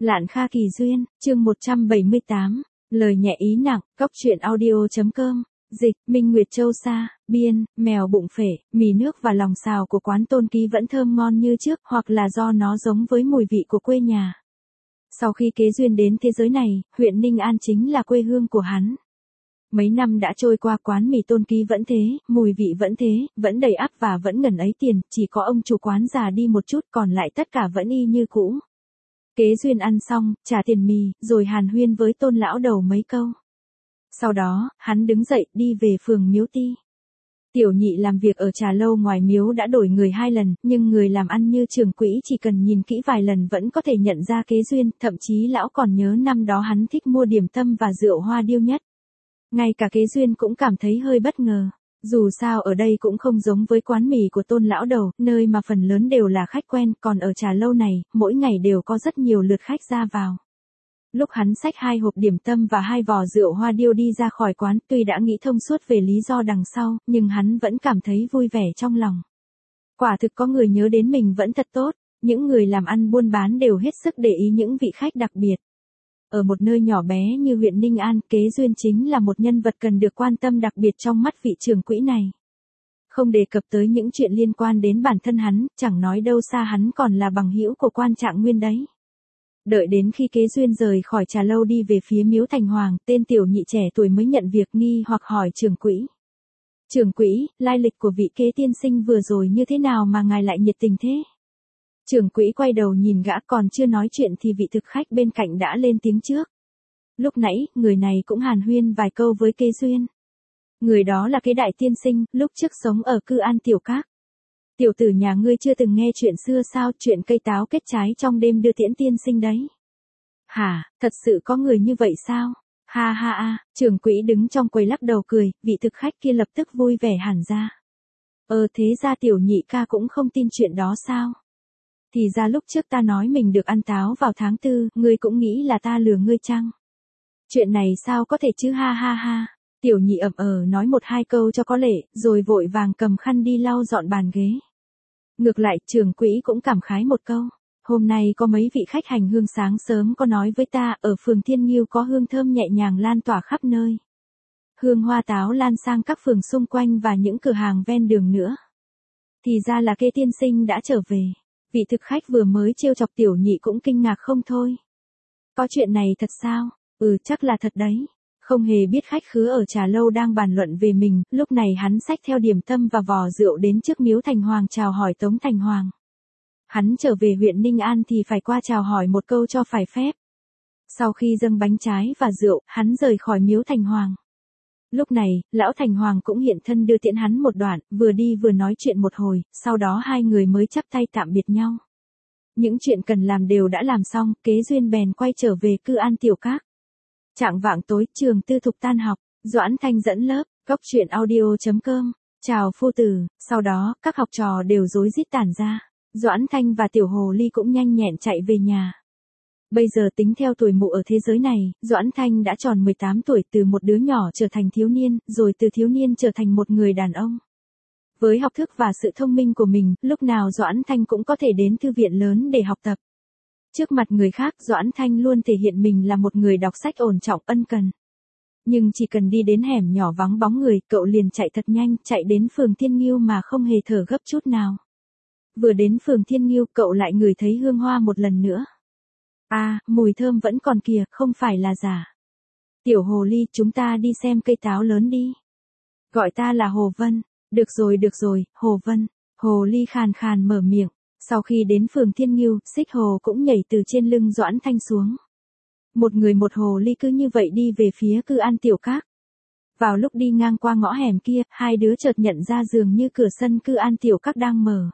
Lạn Kha Kỳ Duyên, chương 178, lời nhẹ ý nặng, Cóc truyện audio.com, dịch, Minh Nguyệt Châu Sa, biên, mèo bụng phể, mì nước và lòng xào của quán Tôn Ký vẫn thơm ngon như trước, hoặc là do nó giống với mùi vị của quê nhà. Sau khi Kế Duyên đến thế giới này, huyện Ninh An chính là quê hương của hắn. Mấy năm đã trôi qua, quán mì Tôn Ký vẫn thế, mùi vị vẫn thế, vẫn đầy ắp và vẫn ngần ấy tiền, chỉ có ông chủ quán già đi một chút, còn lại tất cả vẫn y như cũ. Kế Duyên ăn xong, trả tiền mì, rồi hàn huyên với Tôn lão đầu mấy câu. Sau đó, hắn đứng dậy, đi về phường Miếu Ti. Tiểu nhị làm việc ở trà lâu ngoài miếu đã đổi người 2 lần, nhưng người làm ăn như trưởng quỹ chỉ cần nhìn kỹ vài lần vẫn có thể nhận ra Kế Duyên, thậm chí lão còn nhớ năm đó hắn thích mua điểm tâm và rượu hoa điêu nhất. Ngay cả Kế Duyên cũng cảm thấy hơi bất ngờ. Dù sao ở đây cũng không giống với quán mì của Tôn lão đầu, nơi mà phần lớn đều là khách quen, còn ở trà lâu này, mỗi ngày đều có rất nhiều lượt khách ra vào. Lúc hắn xách 2 hộp điểm tâm và 2 vò rượu hoa điêu đi ra khỏi quán, tuy đã nghĩ thông suốt về lý do đằng sau, nhưng hắn vẫn cảm thấy vui vẻ trong lòng. Quả thực có người nhớ đến mình vẫn thật tốt, những người làm ăn buôn bán đều hết sức để ý những vị khách đặc biệt. Ở một nơi nhỏ bé như huyện Ninh An, Kế Duyên chính là một nhân vật cần được quan tâm đặc biệt trong mắt vị trưởng quỹ này. Không đề cập tới những chuyện liên quan đến bản thân hắn, chẳng nói đâu xa hắn còn là bằng hữu của Quan Trạng Nguyên đấy. Đợi đến khi Kế Duyên rời khỏi trà lâu đi về phía miếu Thành Hoàng, tên tiểu nhị trẻ tuổi mới nhận việc nghi hoặc hỏi trưởng quỹ. Trưởng quỹ, lai lịch của vị Kế tiên sinh vừa rồi như thế nào mà ngài lại nhiệt tình thế? Trưởng quỹ quay đầu nhìn gã, còn chưa nói chuyện thì vị thực khách bên cạnh đã lên tiếng trước. Lúc nãy, người này cũng hàn huyên vài câu với Kế Duyên. Người đó là Kế đại tiên sinh, lúc trước sống ở Cư An Tiểu Các. Tiểu tử nhà ngươi chưa từng nghe chuyện xưa sao, chuyện cây táo kết trái trong đêm đưa tiễn tiên sinh đấy. Hả, thật sự có người như vậy sao? Ha ha ha, trưởng quỹ đứng trong quầy lắc đầu cười, vị thực khách kia lập tức vui vẻ hẳn ra. Thế ra tiểu nhị ca cũng không tin chuyện đó sao? Thì ra lúc trước ta nói mình được ăn táo vào tháng 4, ngươi cũng nghĩ là ta lừa ngươi chăng? Chuyện này sao có thể chứ, ha ha ha. Tiểu nhị nói 1-2 câu cho có lệ, rồi vội vàng cầm khăn đi lau dọn bàn ghế. Ngược lại, trưởng quỹ cũng cảm khái một câu. Hôm nay có mấy vị khách hành hương sáng sớm có nói với ta, ở phường Thiên Nghiêu có hương thơm nhẹ nhàng lan tỏa khắp nơi. Hương hoa táo lan sang các phường xung quanh và những cửa hàng ven đường nữa. Thì ra là Kế tiên sinh đã trở về. Vị thực khách vừa mới trêu chọc tiểu nhị cũng kinh ngạc không thôi. Có chuyện này thật sao? Chắc là thật đấy. Không hề biết khách khứa ở trà lâu đang bàn luận về mình, lúc này hắn xách theo điểm tâm và vò rượu đến trước miếu Thành Hoàng chào hỏi Tống Thành Hoàng. Hắn trở về huyện Ninh An thì phải qua chào hỏi một câu cho phải phép. Sau khi dâng bánh trái và rượu, hắn rời khỏi miếu Thành Hoàng. Lúc này, lão Thành Hoàng cũng hiện thân đưa tiễn hắn một đoạn, vừa đi vừa nói chuyện một hồi, sau đó hai người mới chắp tay tạm biệt nhau. Những chuyện cần làm đều đã làm xong, Kế Duyên bèn quay trở về Cư An Tiểu Các. Chạng vạng tối, trường tư thục tan học, Doãn Thanh dẫn lớp, Cóc truyện audio.com, chào phu tử, sau đó, các học trò đều rối rít tản ra. Doãn Thanh và Tiểu Hồ Ly cũng nhanh nhẹn chạy về nhà. Bây giờ tính theo tuổi mụ ở thế giới này, Doãn Thanh đã tròn 18 tuổi, từ một đứa nhỏ trở thành thiếu niên, rồi từ thiếu niên trở thành một người đàn ông. Với học thức và sự thông minh của mình, lúc nào Doãn Thanh cũng có thể đến thư viện lớn để học tập. Trước mặt người khác, Doãn Thanh luôn thể hiện mình là một người đọc sách ổn trọng, ân cần. Nhưng chỉ cần đi đến hẻm nhỏ vắng bóng người, cậu liền chạy thật nhanh, chạy đến phường Thiên Nghiêu mà không hề thở gấp chút nào. Vừa đến phường Thiên Nghiêu, cậu lại ngửi thấy hương hoa một lần nữa. Mùi thơm vẫn còn kìa, không phải là giả. Tiểu Hồ Ly, chúng ta đi xem cây táo lớn đi. Gọi ta là Hồ Vân. Được rồi, Hồ Vân. Hồ Ly khàn khàn mở miệng. Sau khi đến phường Thiên Nghiêu, Xích Hồ cũng nhảy từ trên lưng Doãn Thanh xuống. Một người một hồ ly cứ như vậy đi về phía Cư An Tiểu Các. Vào lúc đi ngang qua ngõ hẻm kia, hai đứa chợt nhận ra dường như cửa sân Cư An Tiểu Các đang mở.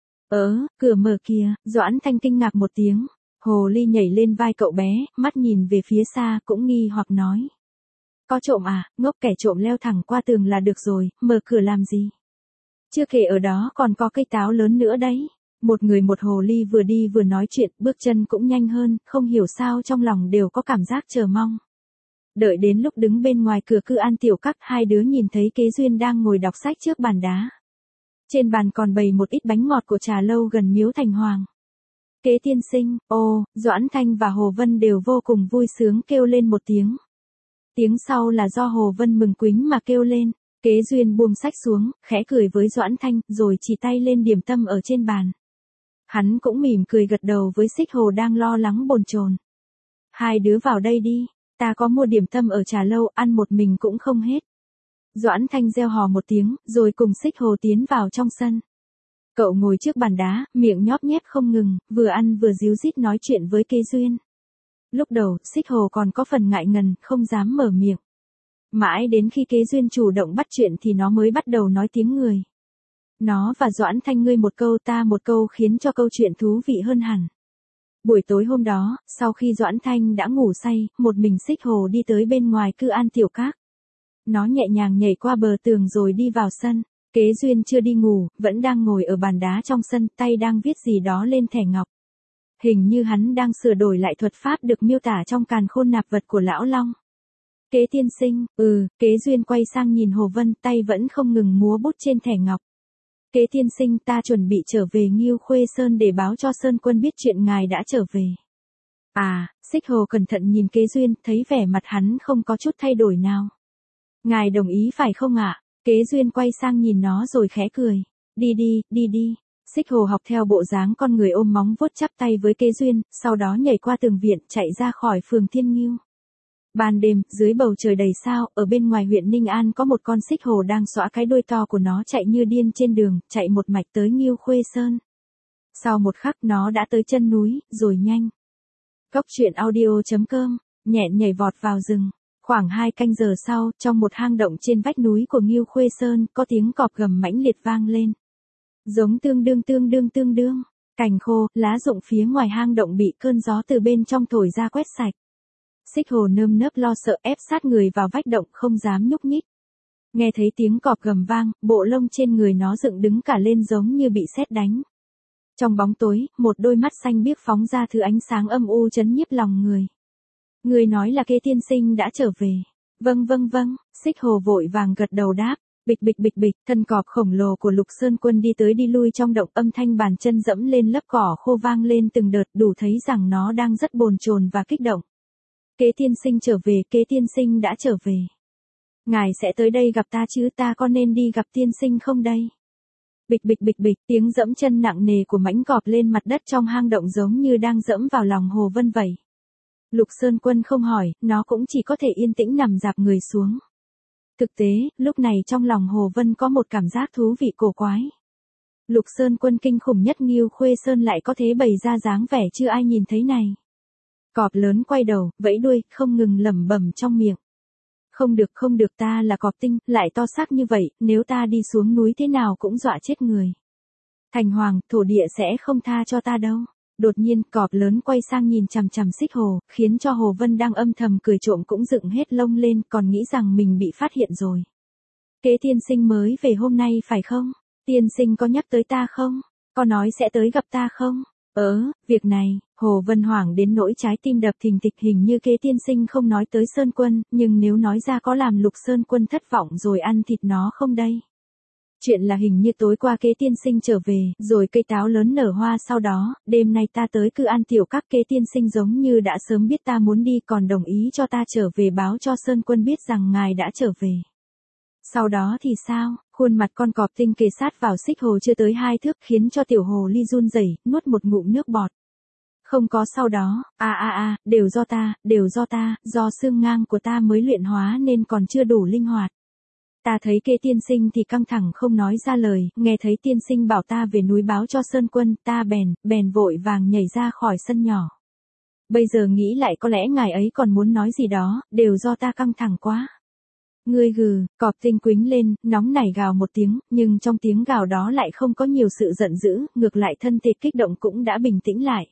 Cửa mở kìa, Doãn Thanh kinh ngạc một tiếng. Hồ ly nhảy lên vai cậu bé, mắt nhìn về phía xa cũng nghi hoặc nói. Có trộm à, ngốc, kẻ trộm leo thẳng qua tường là được rồi, mở cửa làm gì? Chưa kể ở đó còn có cây táo lớn nữa đấy. Một người một hồ ly vừa đi vừa nói chuyện, bước chân cũng nhanh hơn, không hiểu sao trong lòng đều có cảm giác chờ mong. Đợi đến lúc đứng bên ngoài cửa Cư An Tiểu Các, hai đứa nhìn thấy Kế Duyên đang ngồi đọc sách trước bàn đá. Trên bàn còn bày một ít bánh ngọt của trà lâu gần miếu Thành Hoàng. Kế tiên sinh, ô, Doãn Thanh và Hồ Vân đều vô cùng vui sướng kêu lên một tiếng. Tiếng sau là do Hồ Vân mừng quính mà kêu lên. Kế Duyên buông sách xuống, khẽ cười với Doãn Thanh, rồi chỉ tay lên điểm tâm ở trên bàn. Hắn cũng mỉm cười gật đầu với Xích Hồ đang lo lắng bồn chồn. Hai đứa vào đây đi, ta có mua điểm tâm ở trà lâu, ăn một mình cũng không hết. Doãn Thanh reo hò một tiếng, rồi cùng Xích Hồ tiến vào trong sân. Cậu ngồi trước bàn đá, miệng nhóp nhép không ngừng, vừa ăn vừa díu dít nói chuyện với Kế Duyên. Lúc đầu, Xích Hồ còn có phần ngại ngần, không dám mở miệng. Mãi đến khi Kế Duyên chủ động bắt chuyện thì nó mới bắt đầu nói tiếng người. Nó và Doãn Thanh ngươi một câu ta một câu khiến cho câu chuyện thú vị hơn hẳn. Buổi tối hôm đó, sau khi Doãn Thanh đã ngủ say, một mình Xích Hồ đi tới bên ngoài Cư An Tiểu Các. Nó nhẹ nhàng nhảy qua bờ tường rồi đi vào sân. Kế Duyên chưa đi ngủ, vẫn đang ngồi ở bàn đá trong sân, tay đang viết gì đó lên thẻ ngọc. Hình như hắn đang sửa đổi lại thuật pháp được miêu tả trong Càn Khôn Nạp Vật của Lão Long. Kế tiên sinh, Kế Duyên quay sang nhìn Hồ Vân, tay vẫn không ngừng múa bút trên thẻ ngọc. Kế tiên sinh, ta chuẩn bị trở về Ngưu Khuê Sơn để báo cho Sơn Quân biết chuyện ngài đã trở về. À, Xích Hồ cẩn thận nhìn Kế Duyên, thấy vẻ mặt hắn không có chút thay đổi nào. Ngài đồng ý phải không ạ? Kế Duyên quay sang nhìn nó rồi khẽ cười. Đi đi. Xích Hồ học theo bộ dáng con người ôm móng vuốt chắp tay với Kế Duyên, sau đó nhảy qua tường viện chạy ra khỏi phường Thiên Ngưu. Ban đêm, dưới bầu trời đầy sao, ở bên ngoài huyện Ninh An có một con xích hồ đang xõa cái đuôi to của nó chạy như điên trên đường, chạy một mạch tới Ngưu Khuê Sơn. Sau một khắc nó đã tới chân núi, rồi nhanh. Cốc truyện audio.com, nhẹn nhảy vọt vào rừng. Khoảng 2 canh giờ sau, trong một hang động trên vách núi của Ngưu Khuê Sơn, có tiếng cọp gầm mãnh liệt vang lên. Giống tương đương. Cành khô, lá rụng phía ngoài hang động bị cơn gió từ bên trong thổi ra quét sạch. Xích Hồ nơm nớp lo sợ ép sát người vào vách động không dám nhúc nhích. Nghe thấy tiếng cọp gầm vang, bộ lông trên người nó dựng đứng cả lên giống như bị sét đánh. Trong bóng tối, một đôi mắt xanh biếc phóng ra thứ ánh sáng âm u chấn nhiếp lòng người. Người nói là Kế tiên sinh đã trở về. Vâng, Xích Hồ vội vàng gật đầu đáp. Bịch, thân cọp khổng lồ của Lục Sơn Quân đi tới đi lui trong động, âm thanh bàn chân dẫm lên lớp cỏ khô vang lên từng đợt, đủ thấy rằng nó đang rất bồn chồn và kích động. Kế tiên sinh trở về, Kế tiên sinh đã trở về. Ngài sẽ tới đây gặp ta chứ, ta có nên đi gặp tiên sinh không đây? Bịch, tiếng dẫm chân nặng nề của mãnh cọp lên mặt đất trong hang động giống như đang dẫm vào lòng Hồ Vân vậy. Lục Sơn Quân không hỏi, nó cũng chỉ có thể yên tĩnh nằm dạp người xuống. Thực tế, lúc này trong lòng Hồ Vân có một cảm giác thú vị cổ quái. Lục Sơn Quân kinh khủng nhất Ngưu Khuê Sơn lại có thể bày ra dáng vẻ chưa ai nhìn thấy này. Cọp lớn quay đầu, vẫy đuôi, không ngừng lẩm bẩm trong miệng. Không được, ta là cọp tinh, lại to xác như vậy, nếu ta đi xuống núi thế nào cũng dọa chết người. Thành Hoàng, thổ địa sẽ không tha cho ta đâu. Đột nhiên, cọp lớn quay sang nhìn chằm chằm Xích Hồ, khiến cho Hồ Vân đang âm thầm cười trộm cũng dựng hết lông lên, còn nghĩ rằng mình bị phát hiện rồi. Kế tiên sinh mới về hôm nay phải không? Tiên sinh có nhắc tới ta không? Có nói sẽ tới gặp ta không? Việc này, Hồ Vân hoảng đến nỗi trái tim đập thình thịch, hình như Kế tiên sinh không nói tới Sơn Quân, nhưng nếu nói ra có làm Lục Sơn Quân thất vọng rồi ăn thịt nó không đây? Chuyện là hình như tối qua Kế tiên sinh trở về, rồi cây táo lớn nở hoa sau đó, đêm nay ta tới Cư An Tiểu Các, Kế tiên sinh giống như đã sớm biết ta muốn đi còn đồng ý cho ta trở về báo cho Sơn Quân biết rằng ngài đã trở về. Sau đó thì sao? Khuôn mặt con cọp tinh kề sát vào Xích Hồ chưa tới 2 thước khiến cho tiểu hồ ly run rẩy, nuốt một ngụm nước bọt. Không có sau đó, đều do ta, do xương ngang của ta mới luyện hóa nên còn chưa đủ linh hoạt. Ta thấy Kế tiên sinh thì căng thẳng không nói ra lời, nghe thấy tiên sinh bảo ta về núi báo cho Sơn Quân, ta bèn vội vàng nhảy ra khỏi sân nhỏ. Bây giờ nghĩ lại có lẽ ngài ấy còn muốn nói gì đó, đều do ta căng thẳng quá. Ngươi gừ, cọp tinh quính lên, nóng nảy gào một tiếng, nhưng trong tiếng gào đó lại không có nhiều sự giận dữ, ngược lại thân thể kích động cũng đã bình tĩnh lại.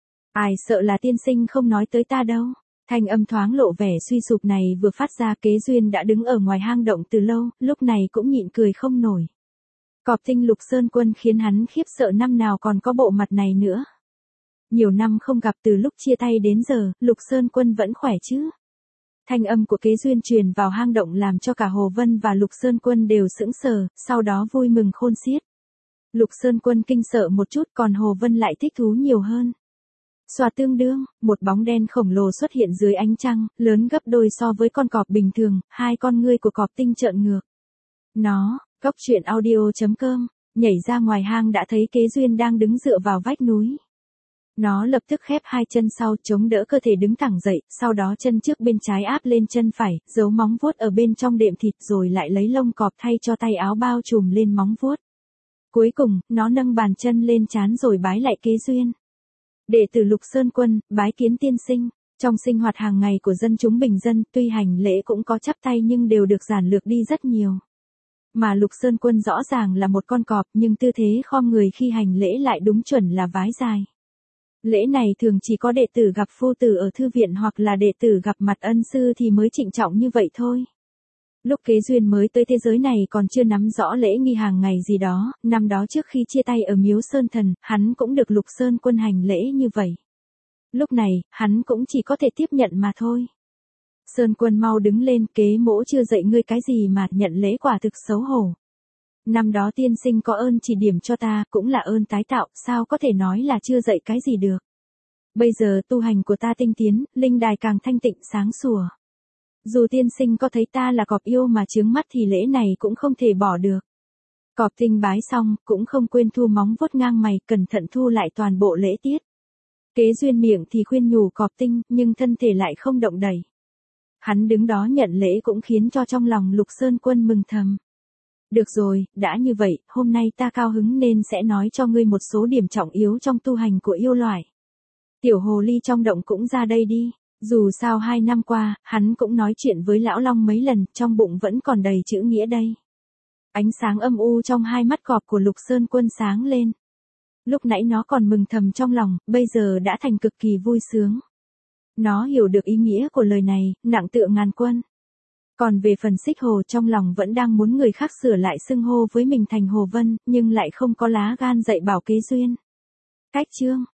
Ai sợ là tiên sinh không nói tới ta đâu. Thanh âm thoáng lộ vẻ suy sụp này vừa phát ra, Kế Duyên đã đứng ở ngoài hang động từ lâu, lúc này cũng nhịn cười không nổi. Cọp tinh Lục Sơn Quân khiến hắn khiếp sợ, năm nào còn có bộ mặt này nữa. Nhiều năm không gặp, từ lúc chia tay đến giờ, Lục Sơn Quân vẫn khỏe chứ? Thanh âm của Kế Duyên truyền vào hang động làm cho cả Hồ Vân và Lục Sơn Quân đều sững sờ, sau đó vui mừng khôn xiết. Lục Sơn Quân kinh sợ một chút, còn Hồ Vân lại thích thú nhiều hơn. Xoa tương đương, một bóng đen khổng lồ xuất hiện dưới ánh trăng, lớn gấp đôi so với con cọp bình thường, hai con ngươi của cọp tinh trợn ngược. Nó, Cóc truyện audio.com, nhảy ra ngoài hang đã thấy Kế Duyên đang đứng dựa vào vách núi. Nó lập tức khép hai chân sau chống đỡ cơ thể đứng thẳng dậy, sau đó chân trước bên trái áp lên chân phải, giấu móng vuốt ở bên trong đệm thịt rồi lại lấy lông cọp thay cho tay áo bao trùm lên móng vuốt. Cuối cùng, nó nâng bàn chân lên trán rồi bái lại Kế Duyên. Đệ tử Lục Sơn Quân, bái kiến tiên sinh. Trong sinh hoạt hàng ngày của dân chúng bình dân, tuy hành lễ cũng có chắp tay nhưng đều được giản lược đi rất nhiều. Mà Lục Sơn Quân rõ ràng là một con cọp nhưng tư thế khom người khi hành lễ lại đúng chuẩn là vái dài. Lễ này thường chỉ có đệ tử gặp phu tử ở thư viện hoặc là đệ tử gặp mặt ân sư thì mới trịnh trọng như vậy thôi. Lúc Kế Duyên mới tới thế giới này còn chưa nắm rõ lễ nghi hàng ngày gì đó, năm đó trước khi chia tay ở Miếu Sơn Thần, hắn cũng được Lục Sơn Quân hành lễ như vậy. Lúc này, hắn cũng chỉ có thể tiếp nhận mà thôi. Sơn Quân mau đứng lên, Kế mỗ chưa dạy ngươi cái gì mà nhận lễ quả thực xấu hổ. Năm đó tiên sinh có ơn chỉ điểm cho ta, cũng là ơn tái tạo, sao có thể nói là chưa dạy cái gì được. Bây giờ tu hành của ta tinh tiến, linh đài càng thanh tịnh sáng sủa. Dù tiên sinh có thấy ta là cọp yêu mà chướng mắt thì lễ này cũng không thể bỏ được. Cọp tinh bái xong, cũng không quên thu móng vuốt ngang mày, cẩn thận thu lại toàn bộ lễ tiết. Kế Duyên miệng thì khuyên nhủ cọp tinh, nhưng thân thể lại không động đậy. Hắn đứng đó nhận lễ cũng khiến cho trong lòng Lục Sơn Quân mừng thầm. Được rồi, đã như vậy, hôm nay ta cao hứng nên sẽ nói cho ngươi một số điểm trọng yếu trong tu hành của yêu loại. Tiểu hồ ly trong động cũng ra đây đi. Dù sao 2 năm qua, hắn cũng nói chuyện với lão long mấy lần, trong bụng vẫn còn đầy chữ nghĩa đây. Ánh sáng âm u trong hai mắt cọp của Lục Sơn Quân sáng lên. Lúc nãy nó còn mừng thầm trong lòng, bây giờ đã thành cực kỳ vui sướng. Nó hiểu được ý nghĩa của lời này, nặng tựa ngàn cân. Còn về phần Xích Hồ trong lòng vẫn đang muốn người khác sửa lại xưng hô với mình thành Hồ Vân, nhưng lại không có lá gan dạy bảo Kế Duyên. Cách chương